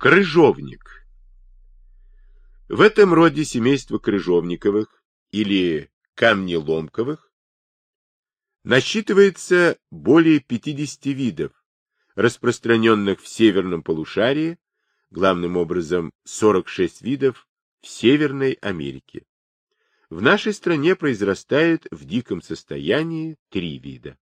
Крыжовник. В этом роде семейства крыжовниковых или камнеломковых насчитывается более 50 видов, распространенных в северном полушарии, главным образом 46 видов в Северной Америке. В нашей стране произрастает в диком состоянии 3 вида.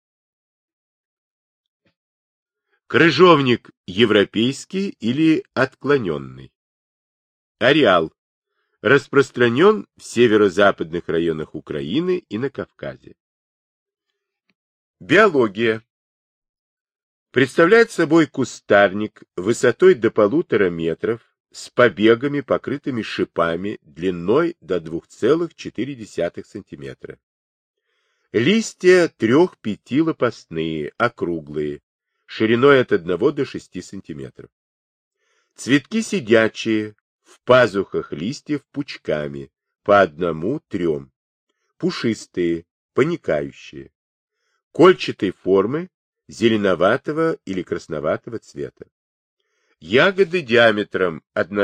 Крыжовник европейский или отклоненный. Ареал. Распространен в северо-западных районах Украины и на Кавказе. Биология. Представляет собой кустарник высотой до 1,5 метров с побегами, покрытыми шипами, длиной до 2,4 см. Листья 3-5 лопастные, округлые, шириной от 1 до 6 см. Цветки сидячие, в пазухах листьев пучками, по 1-3, пушистые, поникающие, кольчатой формы, зеленоватого или красноватого цвета. Ягоды диаметром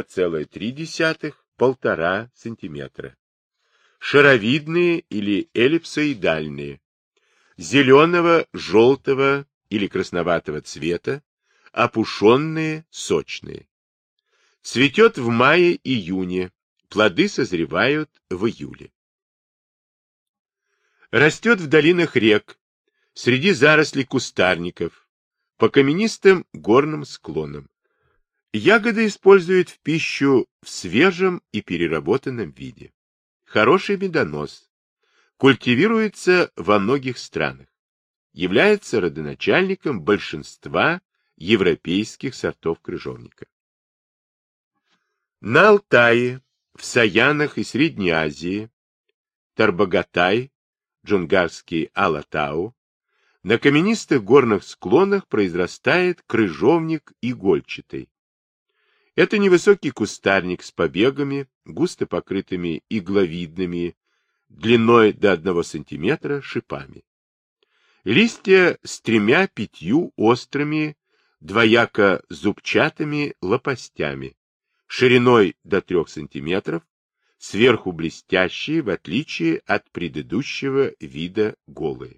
1,3–1,5 см. Шаровидные или эллипсоидальные, зеленого, желтого или красноватого цвета, опушенные, сочные. Цветет в мае-июне, плоды созревают в июле. Растет в долинах рек, среди зарослей кустарников, по каменистым горным склонам. Ягоды используют в пищу в свежем и переработанном виде. Хороший медонос. Культивируется во многих странах. Является родоначальником большинства европейских сортов крыжовника. На Алтае, в Саянах и Средней Азии, Тарбагатай, Джунгарский Алатау, на каменистых горных склонах произрастает крыжовник игольчатый. Это невысокий кустарник с побегами, густо покрытыми игловидными, длиной до 1 см шипами. Листья с 3-5 острыми, двояко зубчатыми лопастями, шириной до 3 см, сверху блестящие, в отличие от предыдущего вида голые.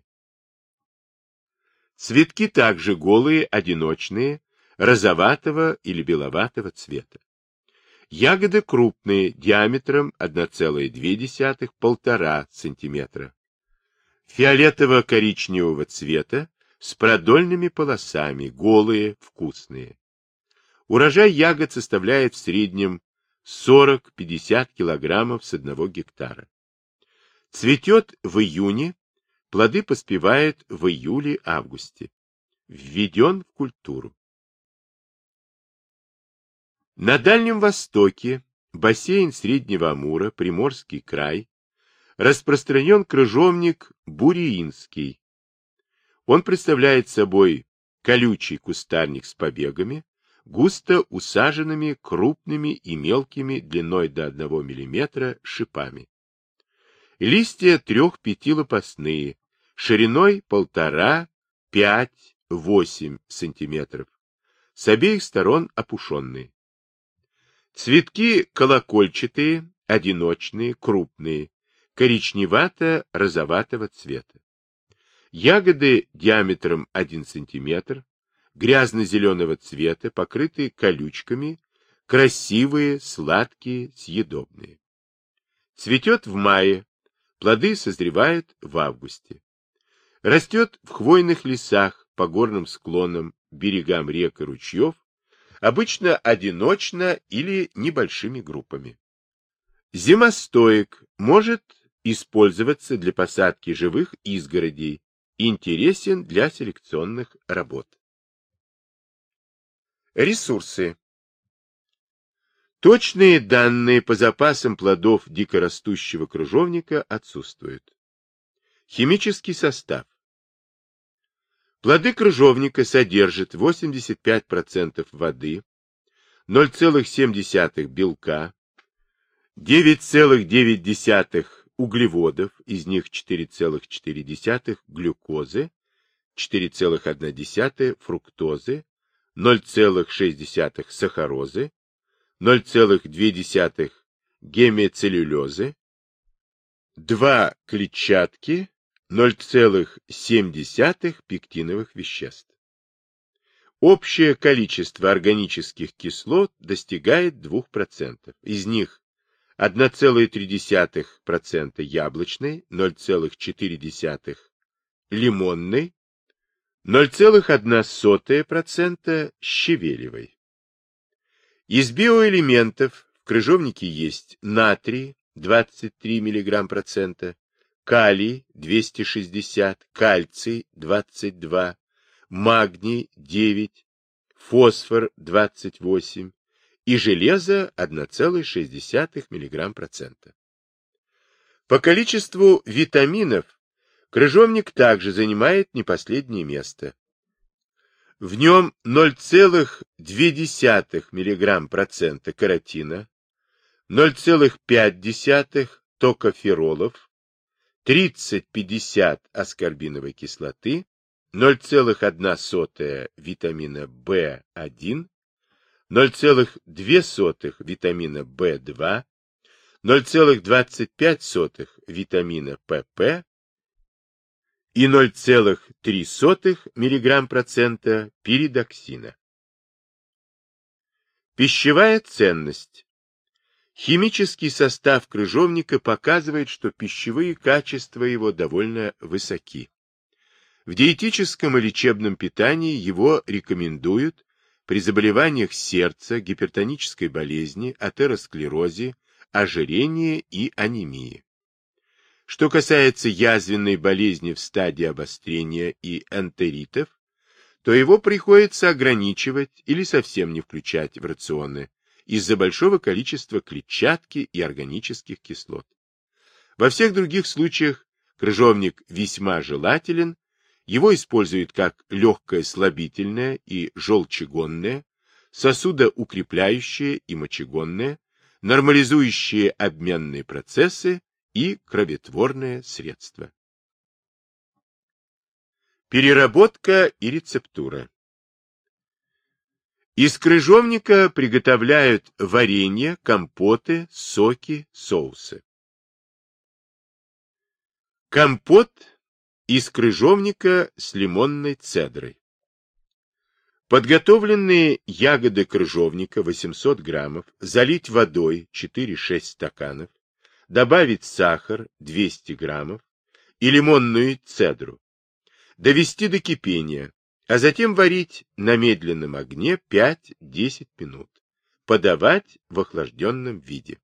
Цветки также голые, одиночные, розоватого или беловатого цвета. Ягоды крупные, диаметром 1,2–1,5 см. Фиолетово-коричневого цвета, с продольными полосами, голые, вкусные. Урожай ягод составляет в среднем 40–50 кг с 1 гектара. Цветет в июне, плоды поспевают в июле-августе. Введен в культуру. На Дальнем Востоке, бассейн Среднего Амура, Приморский край, распространен крыжовник буриинский. Он представляет собой колючий кустарник с побегами, густо усаженными крупными и мелкими длиной до 1 мм шипами. Листья 3-5 лопастные, шириной 1,5–5–8 см, с обеих сторон опушенные. Цветки колокольчатые, одиночные, крупные, коричневато-розоватого цвета. Ягоды диаметром 1 см, грязно-зеленого цвета, покрыты колючками, красивые, сладкие, съедобные. Цветет в мае, плоды созревают в августе. Растет в хвойных лесах, по горным склонам, берегам рек и ручьев, обычно одиночно или небольшими группами. Зимостоек, может использоваться для посадки живых изгородей, интересен для селекционных работ. Ресурсы. Точные данные по запасам плодов дикорастущего крыжовника отсутствуют. Химический состав. Плоды крыжовника содержат 85% воды, 0,7 белка, 9,9 углеводов, из них 4,4 глюкозы, 4,1 фруктозы, 0,6 сахарозы, 0,2 гемицеллюлезы, 2 клетчатки, 0,7 пектиновых веществ. Общее количество органических кислот достигает 2%. Из них 1,3% яблочной, 0,4% лимонной, 0,1% щавелевой. Из биоэлементов в крыжовнике есть натрий 23 мг%, калий 260, кальций 22, магний 9, фосфор 28 и железо 1,6 мг%. По количеству витаминов крыжовник также занимает не последнее место. В нем 0,2 мг% каротина, 0,5 токоферолов, 30-50 аскорбиновой кислоты, 0,1 витамина В1, 0,2 витамина В2, 0,25 витамина ПП и 0,3 мг% пиридоксина. Пищевая ценность. Химический состав крыжовника показывает, что пищевые качества его довольно высоки. В диетическом и лечебном питании его рекомендуют при заболеваниях сердца, гипертонической болезни, атеросклерозе, ожирении и анемии. Что касается язвенной болезни в стадии обострения и энтеритов, то его приходится ограничивать или совсем не включать в рационы из-за большого количества клетчатки и органических кислот. Во всех других случаях крыжовник весьма желателен, его используют как легкое слабительное и желчегонное, сосудоукрепляющее и мочегонное, нормализующие обменные процессы и кроветворное средство. Переработка и рецептура. Из крыжовника приготовляют варенье, компоты, соки, соусы. Компот из крыжовника с лимонной цедрой. Подготовленные ягоды крыжовника 800 граммов залить водой 4-6 стаканов, добавить сахар 200 граммов и лимонную цедру, довести до кипения, а затем варить на медленном огне 5-10 минут. Подавать в охлажденном виде.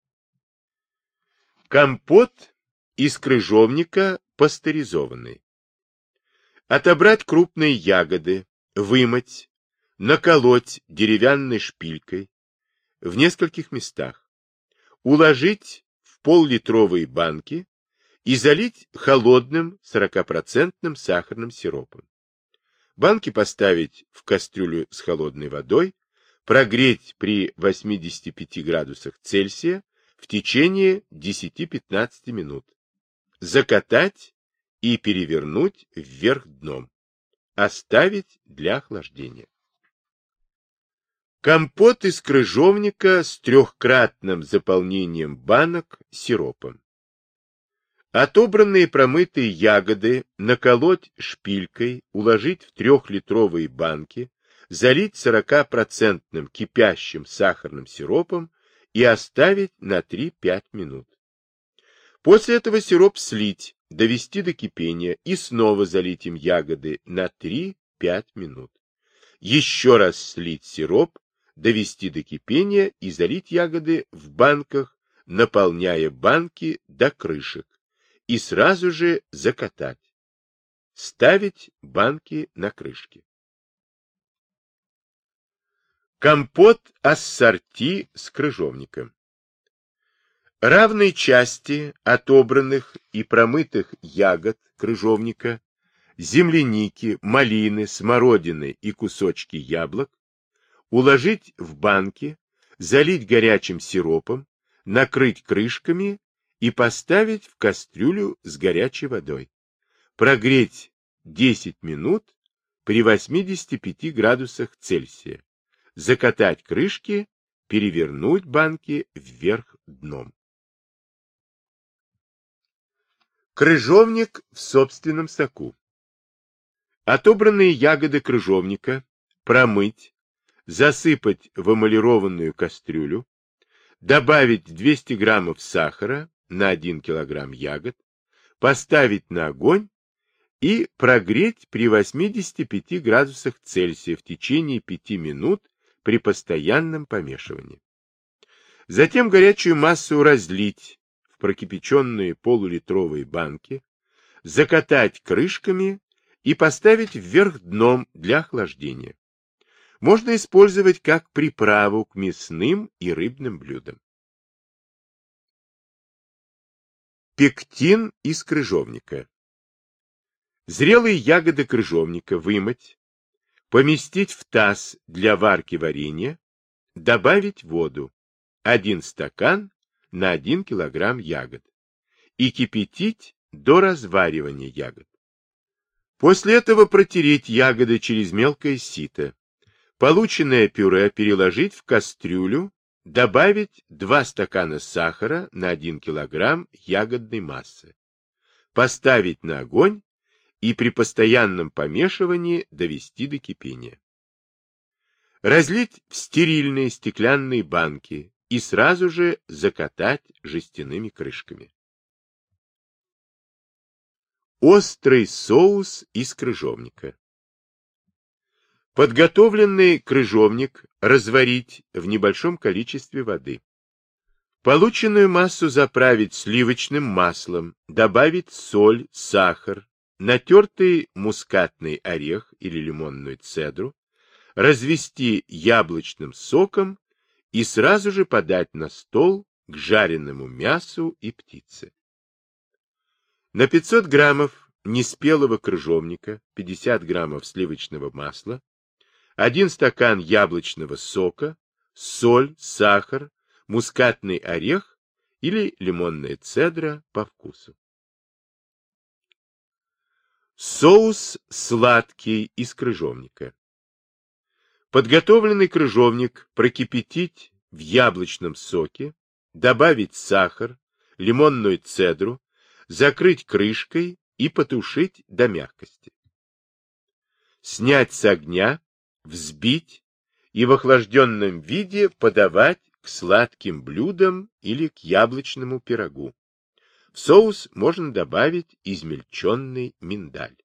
Компот из крыжовника пастеризованный. Отобрать крупные ягоды, вымыть, наколоть деревянной шпилькой в нескольких местах, уложить в пол-литровые банки и залить холодным 40% сахарным сиропом. Банки поставить в кастрюлю с холодной водой, прогреть при 85 градусах Цельсия в течение 10-15 минут, закатать и перевернуть вверх дном, оставить для охлаждения. Компот из крыжовника с 3-кратным заполнением банок сиропом. Отобранные промытые ягоды наколоть шпилькой, уложить в 3-литровые банки, залить 40% кипящим сахарным сиропом и оставить на 3-5 минут. После этого сироп слить, довести до кипения и снова залить им ягоды на 3-5 минут. Еще раз слить сироп, довести до кипения и залить ягоды в банках, наполняя банки до крышек. И сразу же закатать. Ставить банки на крышки. Компот ассорти с крыжовником. Равные части отобранных и промытых ягод крыжовника, земляники, малины, смородины и кусочки яблок уложить в банки, залить горячим сиропом, накрыть крышками и поставить в кастрюлю с горячей водой. Прогреть 10 минут при 85 градусах Цельсия. Закатать крышки, перевернуть банки вверх дном. Крыжовник в собственном соку. Отобранные ягоды крыжовника промыть, засыпать в эмалированную кастрюлю, добавить 200 граммов сахара на 1 килограмм ягод, поставить на огонь и прогреть при 85 градусах Цельсия в течение 5 минут при постоянном помешивании. Затем горячую массу разлить в прокипяченные полулитровые банки, закатать крышками и поставить вверх дном для охлаждения. Можно использовать как приправу к мясным и рыбным блюдам. Пектин из крыжовника. Зрелые ягоды крыжовника вымыть, поместить в таз для варки варенья, добавить воду 1 стакан на 1 килограмм ягод и кипятить до разваривания ягод. После этого протереть ягоды через мелкое сито. Полученное пюре переложить в кастрюлю, добавить 2 стакана сахара на 1 килограмм ягодной массы, поставить на огонь и при постоянном помешивании довести до кипения. Разлить в стерильные стеклянные банки и сразу же закатать жестяными крышками. Острый соус из крыжовника. Подготовленный крыжовник разварить в небольшом количестве воды. Полученную массу заправить сливочным маслом, добавить соль, сахар, натертый мускатный орех или лимонную цедру, развести яблочным соком и сразу же подать на стол к жареному мясу и птице. На 500 граммов неспелого крыжовника, 50 граммов сливочного масла, 1 стакан яблочного сока, соль, сахар, мускатный орех или лимонная цедра по вкусу. Соус сладкий из крыжовника. Подготовленный крыжовник прокипятить в яблочном соке, добавить сахар, лимонную цедру, закрыть крышкой и потушить до мягкости. Снять с огня, взбить и в охлажденном виде подавать к сладким блюдам или к яблочному пирогу. В соус можно добавить измельченный миндаль.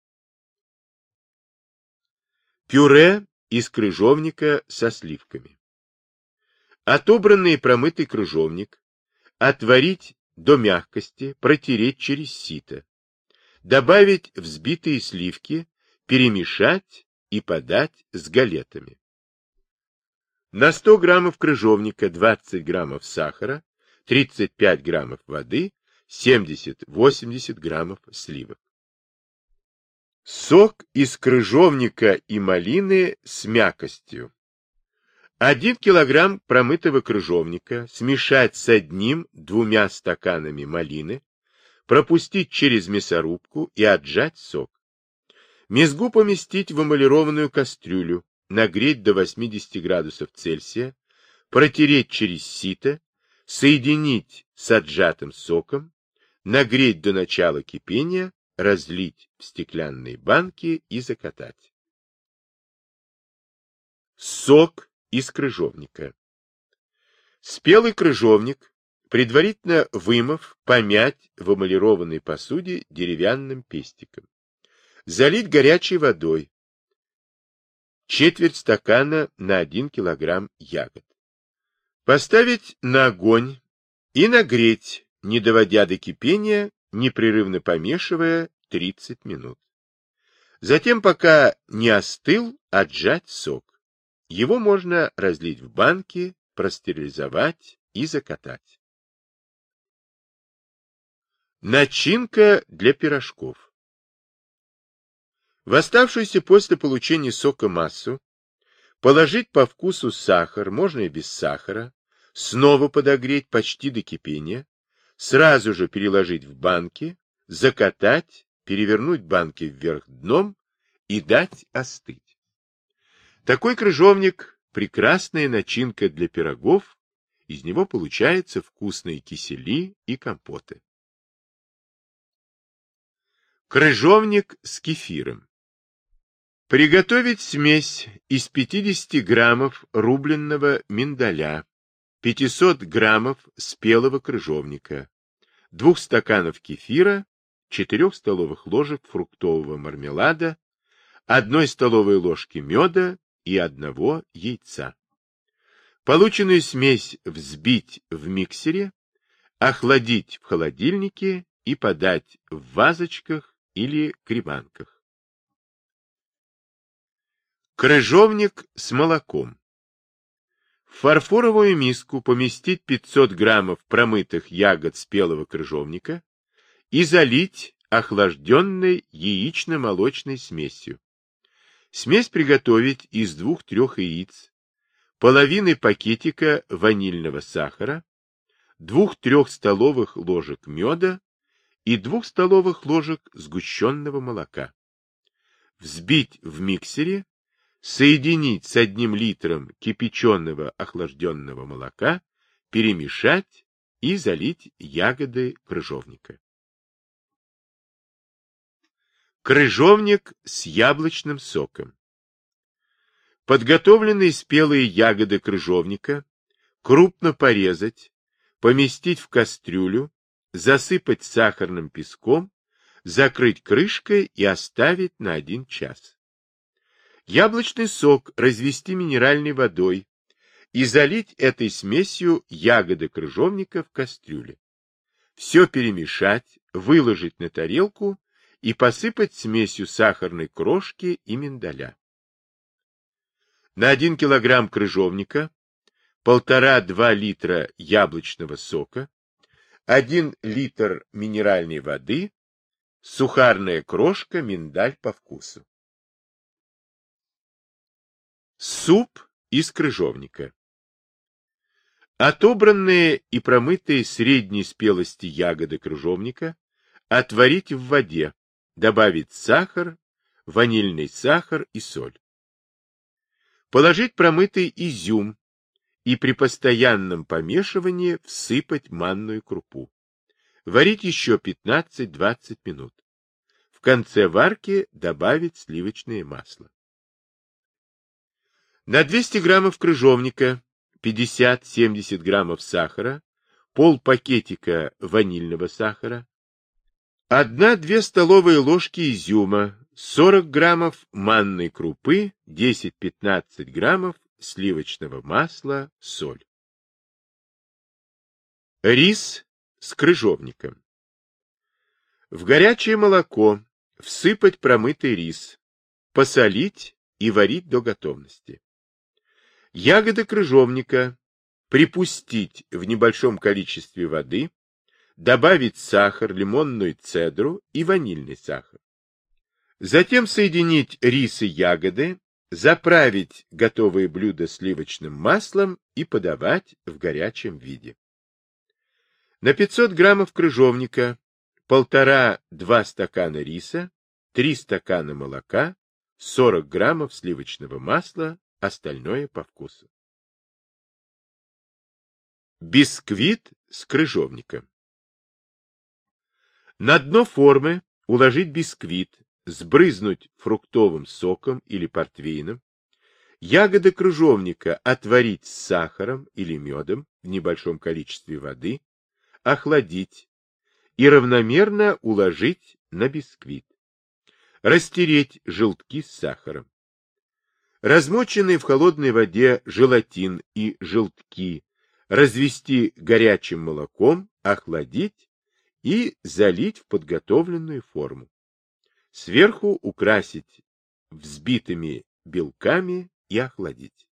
Пюре из крыжовника со сливками. Отобранный и промытый крыжовник отварить до мягкости, протереть через сито, добавить взбитые сливки, перемешать и подать с галетами. На 100 граммов крыжовника 20 граммов сахара, 35 граммов воды, 70-80 граммов сливок. Сок из крыжовника и малины с мякостью. 1 килограмм промытого крыжовника смешать с 1-2 стаканами малины, пропустить через мясорубку и отжать сок. Мезгу поместить в эмалированную кастрюлю, нагреть до 80 градусов Цельсия, протереть через сито, соединить с отжатым соком, нагреть до начала кипения, разлить в стеклянные банки и закатать. Сок из крыжовника. Спелый крыжовник, предварительно вымыв, помять в эмалированной посуде деревянным пестиком. Залить горячей водой. Четверть стакана на 1 килограмм ягод. Поставить на огонь и нагреть, не доводя до кипения, непрерывно помешивая 30 минут. Затем, пока не остыл, отжать сок. Его можно разлить в банки, простерилизовать и закатать. Начинка для пирожков. В оставшуюся после получения сока массу положить по вкусу сахар, можно и без сахара, снова подогреть почти до кипения, сразу же переложить в банки, закатать, перевернуть банки вверх дном и дать остыть. Такой крыжовник – прекрасная начинка для пирогов, из него получаются вкусные кисели и компоты. Крыжовник с кефиром. Приготовить смесь из 50 граммов рубленного миндаля, 500 граммов спелого крыжовника, 2 стаканов кефира, 4 столовых ложек фруктового мармелада, 1 столовой ложки меда и 1 яйца. Полученную смесь взбить в миксере, охладить в холодильнике и подать в вазочках или креманках. Крыжовник с молоком. В фарфоровую миску поместить 500 граммов промытых ягод спелого крыжовника и залить охлажденной яично-молочной смесью. Смесь приготовить из 2-3 яиц, половины пакетика ванильного сахара, 2-3 столовых ложек меда и 2 столовых ложек сгущенного молока. Взбить в миксере, соединить с 1 литром кипяченого охлажденного молока, перемешать и залить ягоды крыжовника. Крыжовник с яблочным соком. Подготовленные спелые ягоды крыжовника крупно порезать, поместить в кастрюлю, засыпать сахарным песком, закрыть крышкой и оставить на 1 час. Яблочный сок развести минеральной водой и залить этой смесью ягоды крыжовника в кастрюле. Все перемешать, выложить на тарелку и посыпать смесью сахарной крошки и миндаля. На 1 килограмм крыжовника 1,5-2 литра яблочного сока, 1 литр минеральной воды, сухарная крошка, миндаль по вкусу. Суп из крыжовника. Отобранные и промытые средней спелости ягоды крыжовника отварить в воде, добавить сахар, ванильный сахар и соль. Положить промытый изюм и при постоянном помешивании всыпать манную крупу. Варить еще 15-20 минут. В конце варки добавить сливочное масло. На 200 граммов крыжовника 50-70 граммов сахара, пол-пакетика ванильного сахара, 1-2 столовые ложки изюма, 40 граммов манной крупы, 10-15 граммов сливочного масла, соль. Рис с крыжовником. В горячее молоко всыпать промытый рис, посолить и варить до готовности. Ягоды крыжовника припустить в небольшом количестве воды, добавить сахар, лимонную цедру и ванильный сахар. Затем соединить рис и ягоды, заправить готовое блюдо сливочным маслом и подавать в горячем виде. На 500 граммов крыжовника 1,5-2 стакана риса, 3 стакана молока, 40 граммов сливочного масла, остальное по вкусу. Бисквит с крыжовником. На дно формы уложить бисквит, сбрызнуть фруктовым соком или портвейном, ягоды крыжовника отварить с сахаром или медом в небольшом количестве воды, охладить и равномерно уложить на бисквит. Растереть желтки с сахаром. Размоченные в холодной воде желатин и желтки развести горячим молоком, охладить и залить в подготовленную форму. Сверху украсить взбитыми белками и охладить.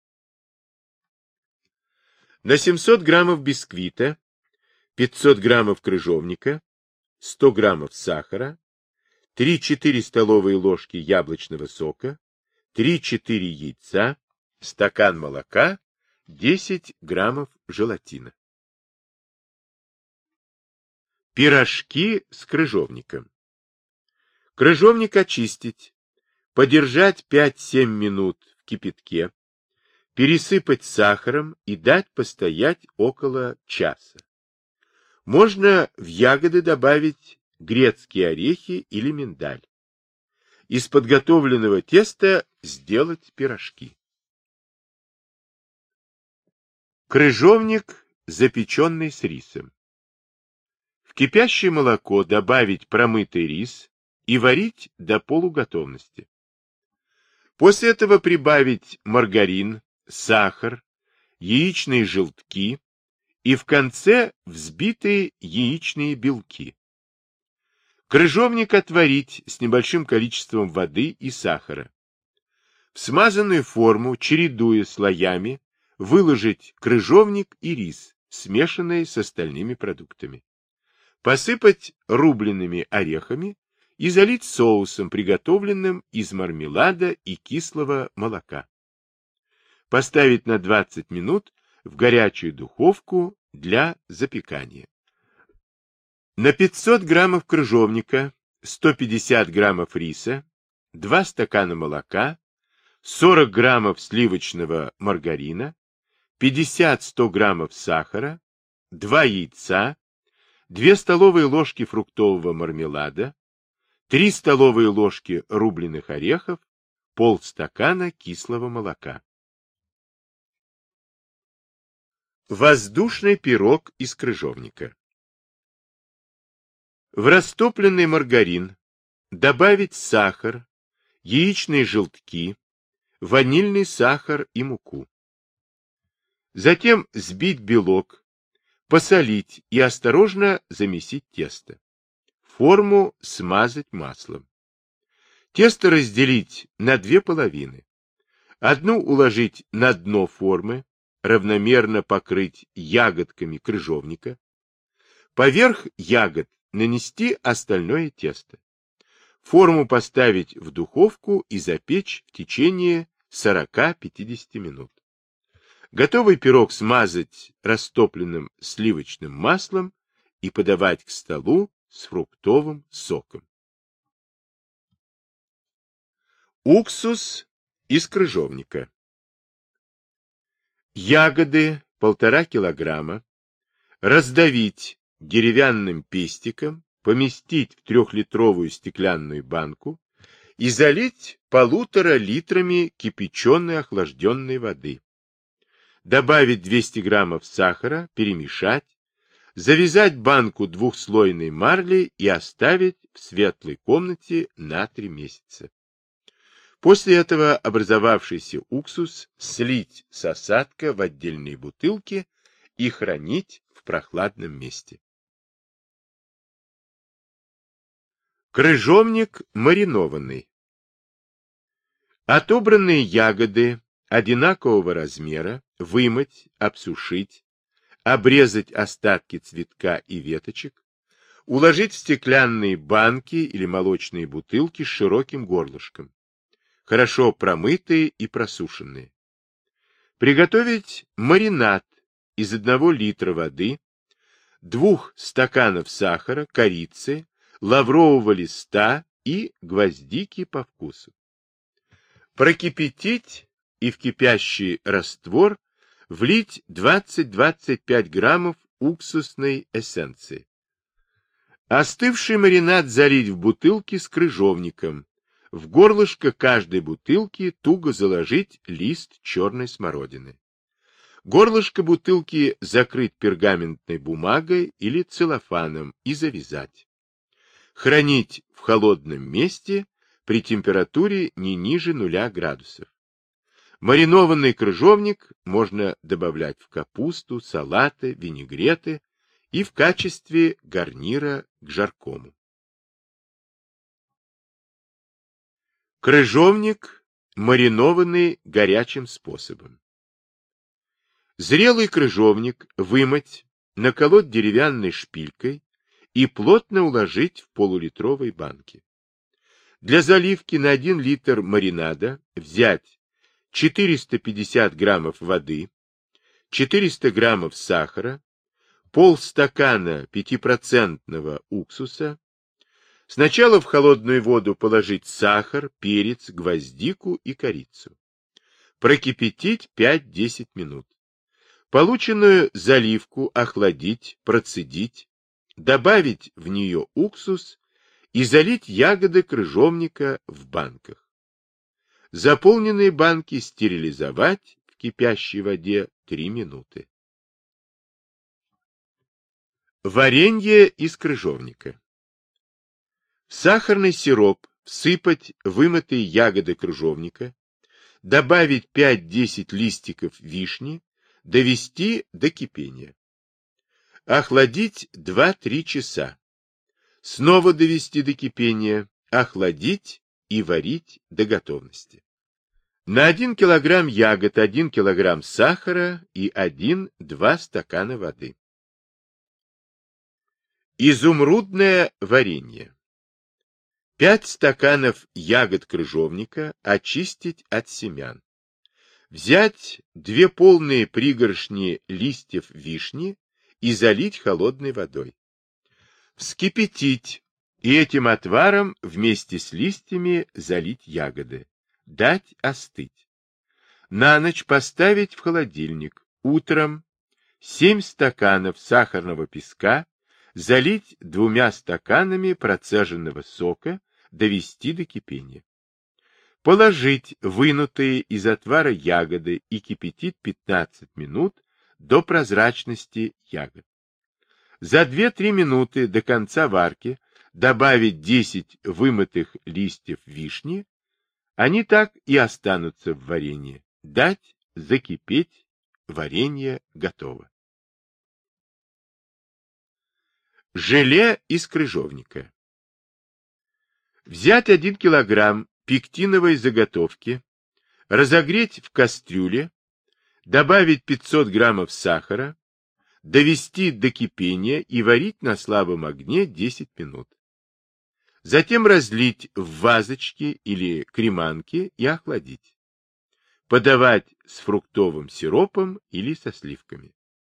На 700 граммов бисквита 500 граммов крыжовника, 100 граммов сахара, 3-4 столовые ложки яблочного сока, 3-4 яйца, стакан молока, 10 граммов желатина. Пирожки с крыжовником. Крыжовник очистить, подержать 5-7 минут в кипятке, пересыпать сахаром и дать постоять около часа. Можно в ягоды добавить грецкие орехи или миндаль. Из подготовленного теста сделать пирожки. Крыжовник, запеченный с рисом. В кипящее молоко добавить промытый рис и варить до полуготовности. После этого прибавить маргарин, сахар, яичные желтки и в конце взбитые яичные белки. Крыжовник отварить с небольшим количеством воды и сахара. В смазанную форму, чередуя слоями, выложить крыжовник и рис, смешанные с остальными продуктами. Посыпать рубленными орехами и залить соусом, приготовленным из мармелада и кислого молока. Поставить на 20 минут в горячую духовку для запекания. На 500 граммов крыжовника, 150 граммов риса, 2 стакана молока, 40 граммов сливочного маргарина, 50-100 граммов сахара, 2 яйца, 2 столовые ложки фруктового мармелада, 3 столовые ложки рубленых орехов, полстакана кислого молока. Воздушный пирог из крыжовника. В растопленный маргарин добавить сахар, яичные желтки, ванильный сахар и муку. Затем взбить белок, посолить и осторожно замесить тесто. Форму смазать маслом. Тесто разделить на 2 половины. Одну уложить на дно формы, равномерно покрыть ягодками крыжовника. Поверх ягод нанести остальное тесто. Форму поставить в духовку и запечь в течение 40-50 минут. Готовый пирог смазать растопленным сливочным маслом и подавать к столу с фруктовым соком. Уксус из крыжовника. Ягоды 1,5 килограмма раздавить деревянным пестиком, поместить в 3-литровую стеклянную банку и залить 1,5 литрами кипяченой охлажденной воды. Добавить 200 граммов сахара, перемешать, завязать банку двухслойной марли и оставить в светлой комнате на 3 месяца. После этого образовавшийся уксус слить с осадка в отдельные бутылки и хранить в прохладном месте. Крыжовник маринованный. Отобранные ягоды одинакового размера вымыть, обсушить, обрезать остатки цветка и веточек, уложить в стеклянные банки или молочные бутылки с широким горлышком, хорошо промытые и просушенные. Приготовить маринад из 1 литра воды, 2 стаканов сахара, корицы, лаврового листа и гвоздики по вкусу. Прокипятить и в кипящий раствор влить 20-25 граммов уксусной эссенции. Остывший маринад залить в бутылки с крыжовником. В горлышко каждой бутылки туго заложить лист черной смородины. Горлышко бутылки закрыть пергаментной бумагой или целлофаном и завязать. Хранить в холодном месте при температуре не ниже 0 градусов. Маринованный крыжовник можно добавлять в капусту, салаты, винегреты и в качестве гарнира к жаркому. Крыжовник, маринованный горячим способом. Зрелый крыжовник вымыть, наколоть деревянной шпилькой и плотно уложить в полулитровой банке. Для заливки на 1 литр маринада взять 450 граммов воды, 400 граммов сахара, полстакана 5% уксуса, Сначала в холодную воду положить сахар, перец, гвоздику и корицу. Прокипятить 5-10 минут. Полученную заливку охладить, процедить, добавить в нее уксус и залить ягоды крыжовника в банках. Заполненные банки стерилизовать в кипящей воде 3 минуты. Варенье из крыжовника. В сахарный сироп всыпать вымытые ягоды крыжовника, добавить 5-10 листиков вишни, довести до кипения. Охладить 2-3 часа. Снова довести до кипения, охладить и варить до готовности. На 1 килограмм ягод 1 килограмм сахара и 1-2 стакана воды. Изумрудное варенье. 5 стаканов ягод крыжовника очистить от семян. Взять 2 полные пригоршни листьев вишни и залить холодной водой. Вскипятить и этим отваром вместе с листьями залить ягоды. Дать остыть. На ночь поставить в холодильник. Утром 7 стаканов сахарного песка залить 2 стаканами процеженного сока, довести до кипения. Положить вынутые из отвара ягоды и кипятить 15 минут до прозрачности ягод. За 2-3 минуты до конца варки добавить 10 вымытых листьев вишни, они так и останутся в варенье. Дать закипеть, варенье готово. Желе из крыжовника. Взять 1 килограмм пектиновой заготовки, разогреть в кастрюле, добавить 500 граммов сахара, довести до кипения и варить на слабом огне 10 минут. Затем разлить в вазочки или креманки и охладить. Подавать с фруктовым сиропом или со сливками.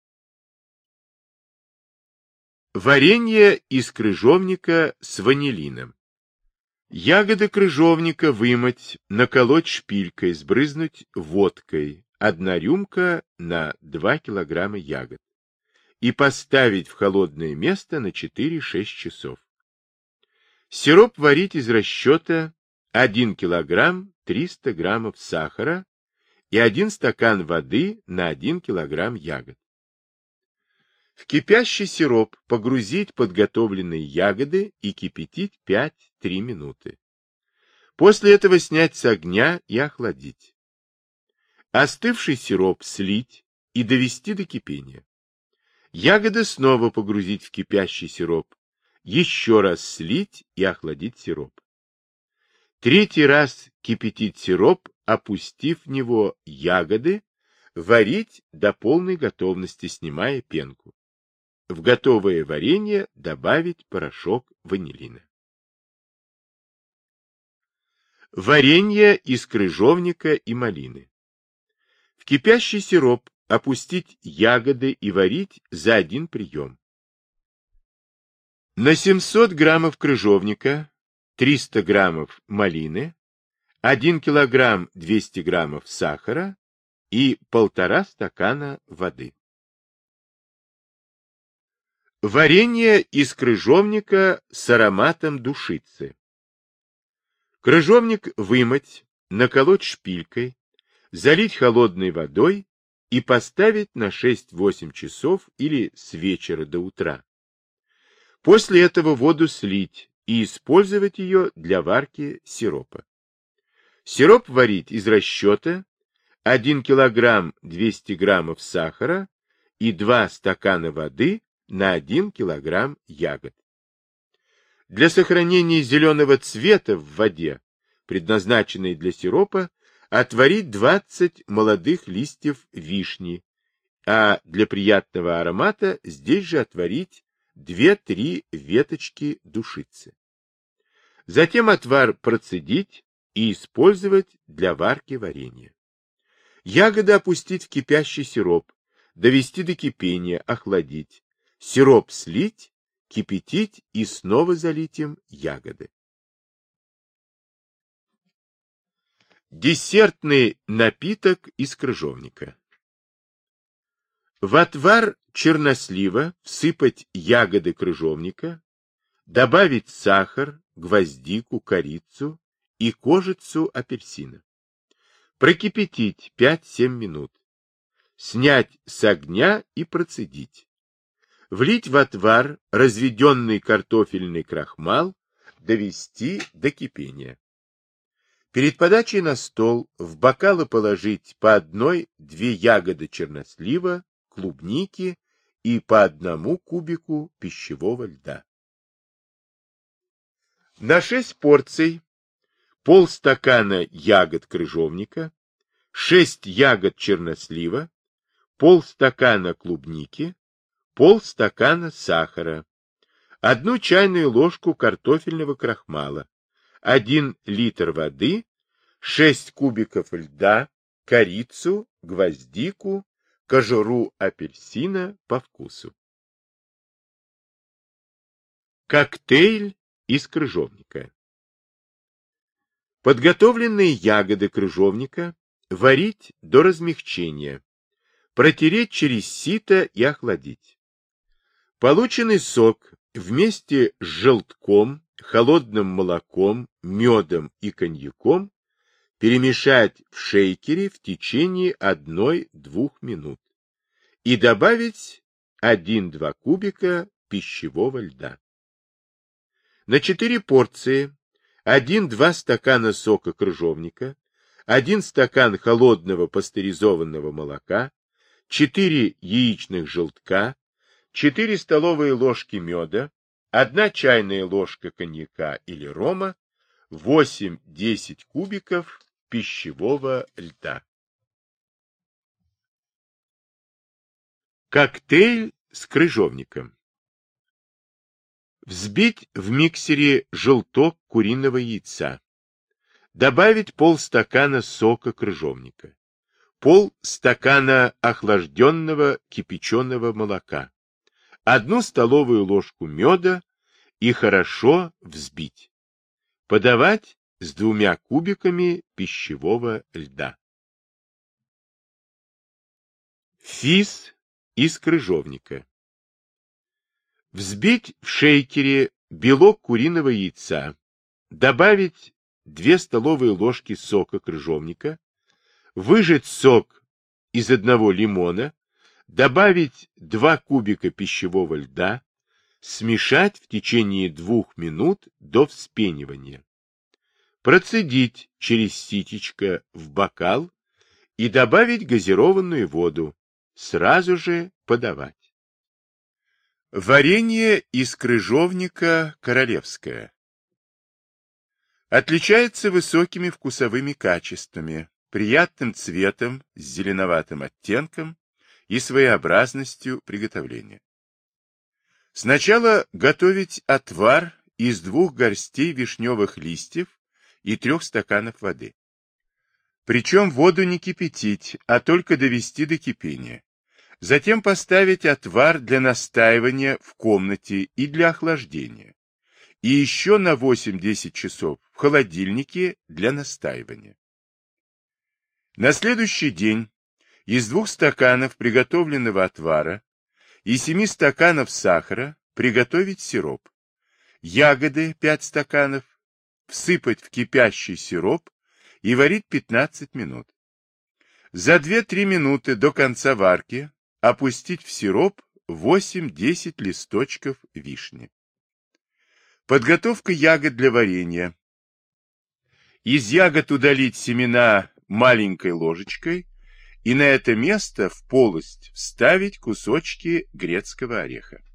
Варенье из крыжовника с ванилином. Ягоды крыжовника вымыть, наколоть шпилькой, сбрызнуть водкой, 1 рюмка на 2 килограмма ягод, и поставить в холодное место на 4-6 часов. Сироп варить из расчета 1 килограмм 300 граммов сахара и 1 стакан воды на 1 килограмм ягод. В кипящий сироп погрузить подготовленные ягоды и кипятить 5-3 минуты. После этого снять с огня и охладить. Остывший сироп слить и довести до кипения. Ягоды снова погрузить в кипящий сироп, еще раз слить и охладить сироп. 3-й раз кипятить сироп, опустив в него ягоды, варить до полной готовности, снимая пенку. В готовое варенье добавить порошок ванилина. Варенье из крыжовника и малины. В кипящий сироп опустить ягоды и варить за 1 прием. На 700 граммов крыжовника, 300 граммов малины, 1 килограмм 200 граммов сахара и 1,5 стакана воды. Варенье из крыжовника с ароматом душицы. Крыжовник вымыть, наколоть шпилькой, залить холодной водой и поставить на 6-8 часов или с вечера до утра. После этого воду слить и использовать ее для варки сиропа. Сироп варить из расчета 1 килограмм 200 граммов сахара и 2 стакана воды на 1 килограмм ягод. Для сохранения зеленого цвета в воде, предназначенной для сиропа, отварить 20 молодых листьев вишни, а для приятного аромата здесь же отварить 2-3 веточки душицы. Затем отвар процедить и использовать для варки варенья. Ягоды опустить в кипящий сироп, довести до кипения, охладить. Сироп слить кипятить и снова залить им ягоды. Десертный напиток из крыжовника. В отвар чернослива всыпать ягоды крыжовника, добавить сахар, гвоздику, корицу и кожицу апельсина. Прокипятить 5-7 минут. Снять с огня и процедить. Влить в отвар разведенный картофельный крахмал, довести до кипения. Перед подачей на стол в бокалы положить по 1-2 ягоды чернослива, клубники и по 1 кубику пищевого льда. На 6 порций полстакана ягод крыжовника, 6 ягод чернослива, полстакана клубники, полстакана сахара, 1 чайную ложку картофельного крахмала, 1 литр воды, 6 кубиков льда, корицу, гвоздику, кожуру апельсина по вкусу. Коктейль из крыжовника. Подготовленные ягоды крыжовника варить до размягчения, протереть через сито и охладить. Полученный сок вместе с желтком, холодным молоком, медом и коньяком перемешать в шейкере в течение 1-2 минут и добавить 1-2 кубика пищевого льда. На 4 порции 1-2 стакана сока крыжовника, 1 стакан холодного пастеризованного молока, 4 яичных желтка, 4 столовые ложки меда, 1 чайная ложка коньяка или рома, 8-10 кубиков пищевого льда. Коктейль с крыжовником. Взбить в миксере желток куриного яйца. Добавить полстакана сока крыжовника. Полстакана охлажденного кипяченого молока. 1 столовую ложку меда и хорошо взбить. Подавать с 2 кубиками пищевого льда. Фис из крыжовника. Взбить в шейкере белок куриного яйца, добавить 2 столовые ложки сока крыжовника, выжать сок из 1 лимона, добавить 2 кубика пищевого льда, смешать в течение 2 минут до вспенивания. Процедить через ситечко в бокал и добавить газированную воду, сразу же подавать. Варенье из крыжовника королевское. Отличается высокими вкусовыми качествами, приятным цветом с зеленоватым оттенком и своеобразностью приготовления. Сначала готовить отвар из 2 горстей вишневых листьев и 3 стаканов воды. Причем воду не кипятить, а только довести до кипения. Затем поставить отвар для настаивания в комнате и для охлаждения. И еще на 8-10 часов в холодильнике для настаивания. На следующий день из 2 стаканов приготовленного отвара и 7 стаканов сахара приготовить сироп. Ягоды 5 стаканов всыпать в кипящий сироп и варить 15 минут. За 2-3 минуты до конца варки опустить в сироп 8-10 листочков вишни. Подготовка ягод для варенья. Из ягод удалить семена маленькой ложечкой и на это место в полость вставить кусочки грецкого ореха.